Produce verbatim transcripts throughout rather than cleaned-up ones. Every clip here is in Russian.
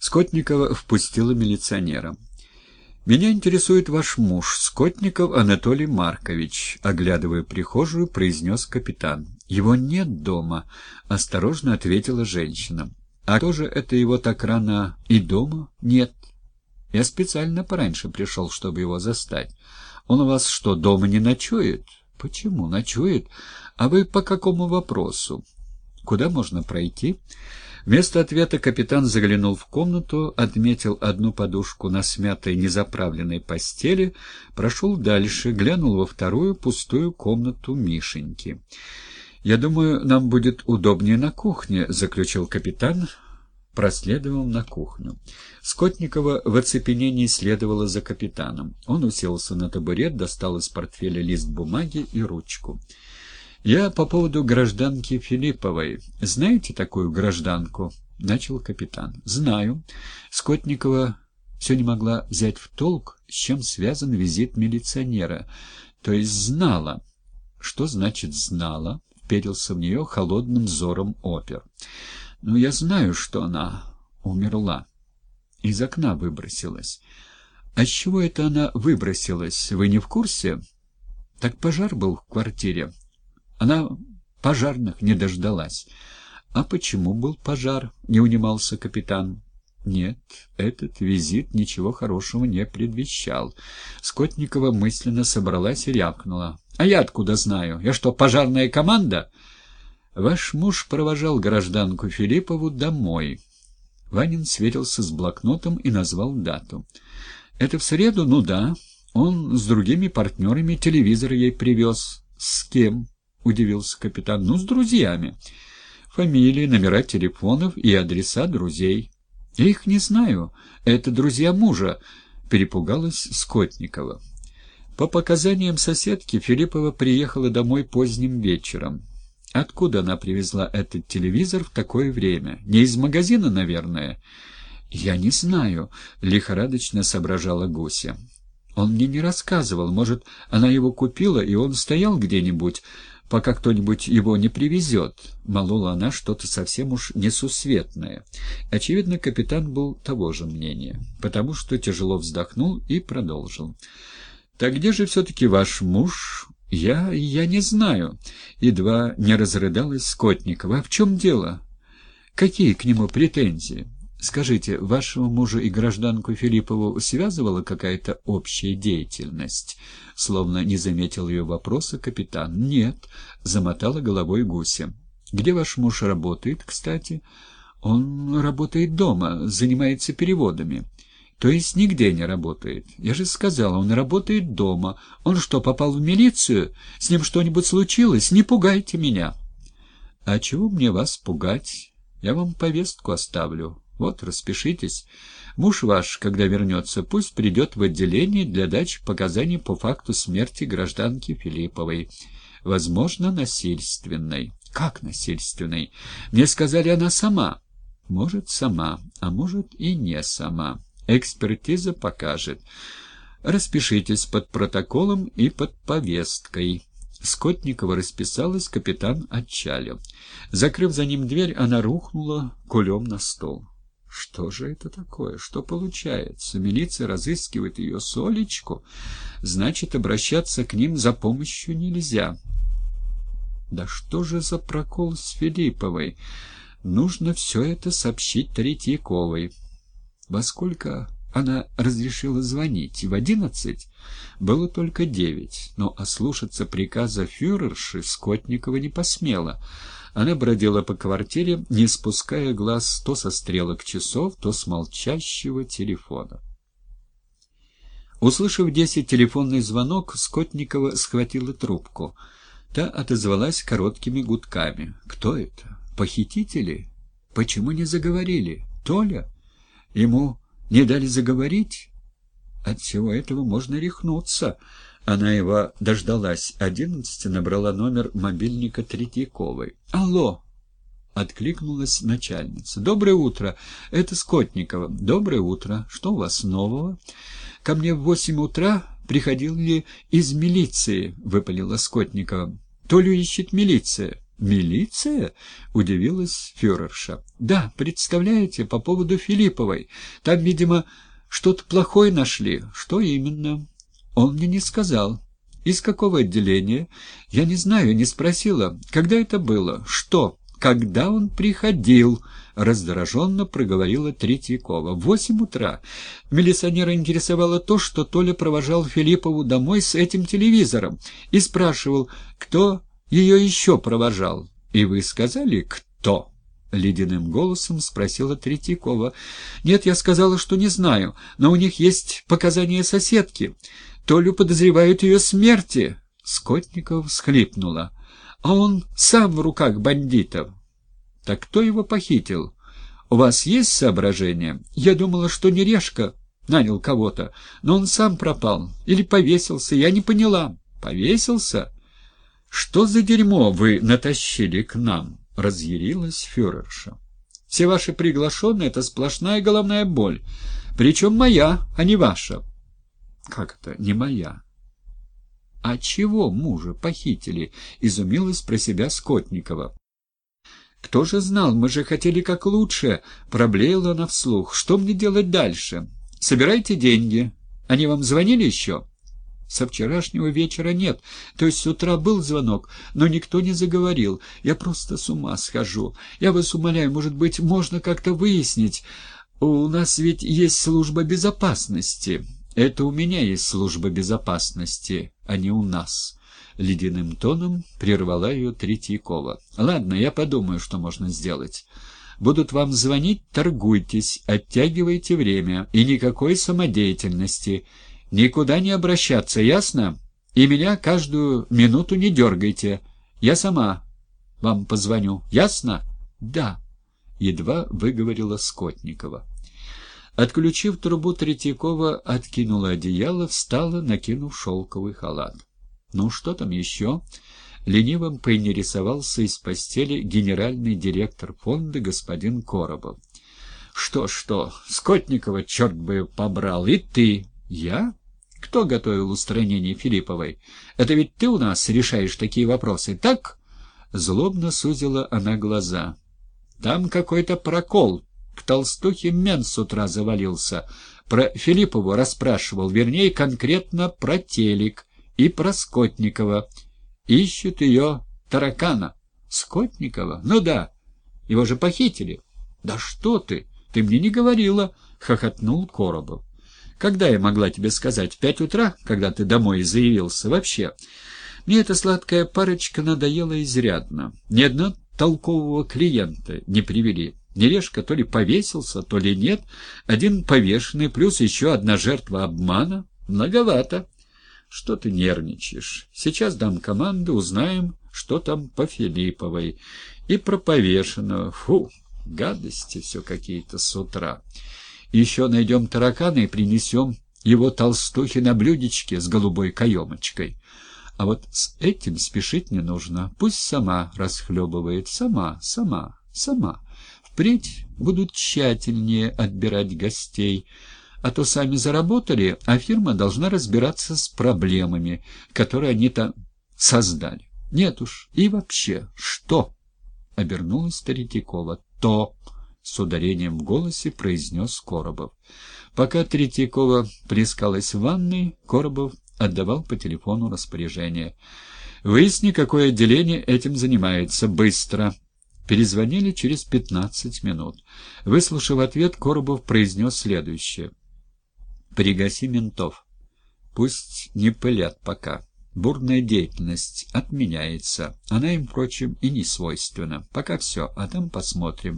Скотникова впустила милиционера. «Меня интересует ваш муж, Скотников Анатолий Маркович», — оглядывая прихожую, произнес капитан. «Его нет дома», — осторожно ответила женщина. «А кто же это его так рано и дома нет? Я специально пораньше пришел, чтобы его застать. Он у вас что, дома не ночует?» «Почему ночует? А вы по какому вопросу? Куда можно пройти?» Вместо ответа капитан заглянул в комнату, отметил одну подушку на смятой незаправленной постели, прошел дальше, глянул во вторую пустую комнату Мишеньки. «Я думаю, нам будет удобнее на кухне», — заключил капитан, проследовал на кухню. Скотникова в оцепенении следовала за капитаном. Он уселся на табурет, достал из портфеля лист бумаги и ручку. «Я по поводу гражданки Филипповой. Знаете такую гражданку?» — начал капитан. «Знаю». Скотникова все не могла взять в толк, с чем связан визит милиционера. То есть знала. «Что значит «знала»?» — вперился в нее холодным взором опер. «Ну, я знаю, что она умерла. Из окна выбросилась». «А с чего это она выбросилась? Вы не в курсе?» «Так пожар был в квартире. Она пожарных не дождалась». «А почему был пожар?» — не унимался капитан. Нет, этот визит ничего хорошего не предвещал. Скотникова мысленно собралась и рявкнула. «А я откуда знаю? Я что, пожарная команда?» «Ваш муж провожал гражданку Филиппову домой». Ванин сверился с блокнотом и назвал дату. «Это в среду? Ну да. Он с другими партнерами телевизор ей привез». «С кем?» — удивился капитан. «Ну, с друзьями. Фамилии, номера телефонов и адреса друзей». «Я их не знаю. Это друзья мужа», — перепугалась Скотникова. По показаниям соседки, Филиппова приехала домой поздним вечером. Откуда она привезла этот телевизор в такое время? Не из магазина, наверное? «Я не знаю», — лихорадочно соображала Гуся. «Он мне не рассказывал. Может, она его купила, и он стоял где-нибудь, пока кто-нибудь его не привезет». Молола она что-то совсем уж несусветное. Очевидно, капитан был того же мнения, потому что тяжело вздохнул и продолжил. «Так где же все-таки ваш муж?» «Я... я не знаю». Едва не разрыдалась Скотникова. «А в чем дело? Какие к нему претензии? Скажите, вашего мужа и гражданку Филиппову связывала какая-то общая деятельность?» Словно не заметил ее вопроса капитан. «Нет», — замотала головой Гуся. «Где ваш муж работает, кстати?» «Он работает дома, занимается переводами». «То есть нигде не работает? Я же сказала, он работает дома. Он что, попал в милицию? С ним что-нибудь случилось? Не пугайте меня». «А чего мне вас пугать? Я вам повестку оставлю. Вот, распишитесь. Муж ваш, когда вернется, пусть придет в отделение для дачи показаний по факту смерти гражданки Филипповой. Возможно, насильственной». «Как насильственной? Мне сказали, она сама». «Может, сама, а может и не сама. Экспертиза покажет. Распишитесь под протоколом и под повесткой». Скотникова расписалась, капитан отчалил. Закрыв за ним дверь, она рухнула кулем на стол. Что же это такое? Что получается? Милиция разыскивает ее с Олечку? Значит, обращаться к ним за помощью нельзя. Да что же за прокол с Филипповой? Нужно все это сообщить Третьяковой. Во сколько она разрешила звонить? В одиннадцать? Было только девять, но ослушаться приказа фюрерши Скотникова не посмела. Она бродила по квартире, не спуская глаз то со стрелок часов, то с молчащего телефона. Услышав десять телефонный звонок, Скотникова схватила трубку. Та отозвалась короткими гудками. «Кто это? Похитители? Почему не заговорили? Толя? Ему не дали заговорить? От всего этого можно рехнуться». Она его дождалась. Одиннадцати набрала номер мобильника Третьяковой. «Алло!» — откликнулась начальница. «Доброе утро. Это Скотникова». «Доброе утро. Что у вас нового?» «Ко мне в восемь утра приходили из милиции», — выпалила Скотникова. «Толю ищет милиция». «Милиция?» — удивилась фюрерша. «Да, представляете, по поводу Филипповой. Там, видимо, что-то плохое нашли. Что именно?» «Он мне не сказал». «Из какого отделения?» «Я не знаю, не спросила. Когда это было? Что?» «Когда он приходил?» — раздраженно проговорила Третьякова. «В восемь утра. Милиционера интересовало то, что Толя провожал Филиппову домой с этим телевизором и спрашивал, кто ее еще провожал. И вы сказали, кто?» — ледяным голосом спросила Третьякова. «Нет, я сказала, что не знаю, но у них есть показания соседки. Толю подозревают ее смерти». Скотников всхлипнула. «А он сам в руках бандитов». «Так кто его похитил? У вас есть соображения? Я думала, что Нерешка нанял кого-то, но он сам пропал. Или повесился, я не поняла». «Повесился? Что за дерьмо вы натащили к нам?» — разъярилась фюрерша. «Все ваши приглашенные — это сплошная головная боль. Причем моя, а не ваша». «Как это не моя?» «А чего мужа похитили?» — изумилась про себя Скотникова. «Кто же знал? Мы же хотели как лучше!» — проблеяла она вслух. «Что мне делать дальше? Собирайте деньги. Они вам звонили еще?» «Со вчерашнего вечера нет. То есть с утра был звонок, но никто не заговорил. Я просто с ума схожу. Я вас умоляю, может быть, можно как-то выяснить. У нас ведь есть служба безопасности». «Это у меня есть служба безопасности, а не у нас», — ледяным тоном прервала ее Третьякова. «Ладно, я подумаю, что можно сделать. Будут вам звонить, торгуйтесь, оттягивайте время. И никакой самодеятельности. Никуда не обращаться, ясно? И меня каждую минуту не дергайте. Я сама вам позвоню, ясно?» «Да», — едва выговорила Скотникова. Отключив трубу, Третьякова откинула одеяло, встала, накинув шелковый халат. «Ну, что там еще?» Ленивым поинтересовался из постели генеральный директор фонда господин Коробов. «Что-что, Скотникова, черт бы побрал, и ты!» «Я? Кто готовил устранение Филипповой? Это ведь ты у нас решаешь такие вопросы, так?» Злобно сузила она глаза. «Там какой-то прокол. К толстухе мент с утра завалился. Про Филиппову расспрашивал, вернее, конкретно про телек и про Скотникова. Ищут ее таракана». «Скотникова? Ну да. Его же похитили». «Да что ты! Ты мне не говорила!» — хохотнул Коробов. «Когда я могла тебе сказать? В пять утра, когда ты домой заявился? Вообще, мне эта сладкая парочка надоела изрядно. Ни одного толкового клиента не привели. Нерешка то ли повесился, то ли нет. Один повешенный, плюс еще одна жертва обмана. Многовато. Что ты нервничаешь? Сейчас дам команду, узнаем, что там по Филипповой. И про повешенного. Фу, гадости все какие-то с утра. Еще найдем таракана и принесем его толстухе на блюдечке с голубой каемочкой. А вот с этим спешить не нужно. Пусть сама расхлебывает. Сама, сама, сама. Впредь будут тщательнее отбирать гостей, а то сами заработали, а фирма должна разбираться с проблемами, которые они там создали. Нет уж, и вообще, что? — обернулась Третьякова. — То, — с ударением в голосе произнес Коробов. Пока Третьякова плескалась в ванной, Коробов отдавал по телефону распоряжение. «Выясни, какое отделение этим занимается. Быстро!» Перезвонили через пятнадцать минут. Выслушав ответ, Коробов произнес следующее. «Пригаси ментов. Пусть не пылят пока. Бурная деятельность отменяется. Она им, впрочем, и не свойственна. Пока все, а там посмотрим».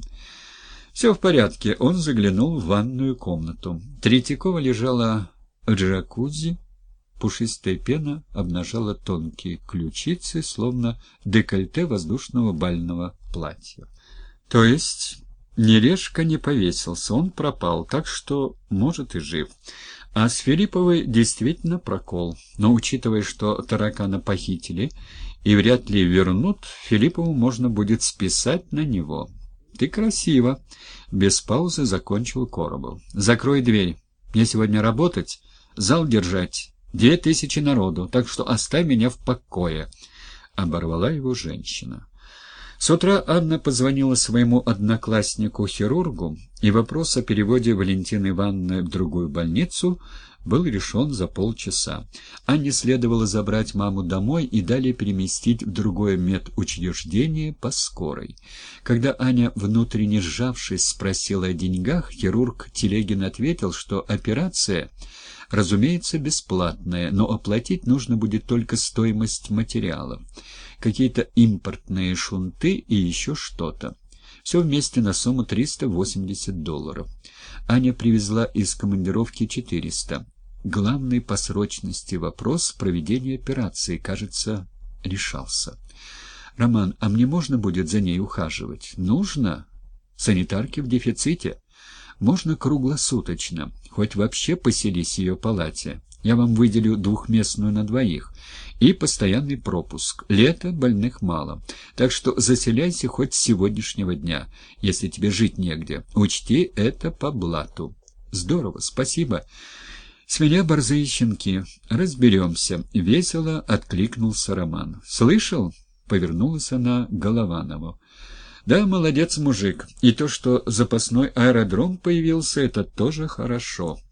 Все в порядке. Он заглянул в ванную комнату. Третьякова лежала в джакузи. Пушистая пена обнажала тонкие ключицы, словно декольте воздушного бального платья. То есть Нерешка не повесился, он пропал, так что, может, и жив. А с Филипповой действительно прокол. Но, учитывая, что таракана похитили и вряд ли вернут, Филиппову можно будет списать на него. «Ты красиво!» — без паузы закончил Коробов. «Закрой дверь. Мне сегодня работать, зал держать. Две тысячи народу, так что оставь меня в покое», — оборвала его женщина. С утра Анна позвонила своему однокласснику-хирургу, и вопрос о переводе Валентины Ивановны в другую больницу был решен за полчаса. Анне следовало забрать маму домой и далее переместить в другое медучреждение по скорой. Когда Аня, внутренне сжавшись, спросила о деньгах, хирург Телегин ответил, что операция, разумеется, бесплатная, но оплатить нужно будет только стоимость материалов, какие-то импортные шунты и еще что-то. Все вместе на сумму триста восемьдесят долларов. Аня привезла из командировки четыреста. Главный по срочности вопрос проведения операции, кажется, решался. «Роман, а мне можно будет за ней ухаживать?» «Нужно. Санитарки в дефиците. Можно круглосуточно. Хоть вообще поселись в ее палате. Я вам выделю двухместную на двоих. И постоянный пропуск. Лето, больных мало. Так что заселяйся хоть с сегодняшнего дня, если тебе жить негде. Учти, это по блату». «Здорово, спасибо. С меня борзые щенки. Разберемся». Весело откликнулся Роман. «Слышал?» — повернулась она к Голованову. «Да, молодец, мужик. И то, что запасной аэродром появился, это тоже хорошо.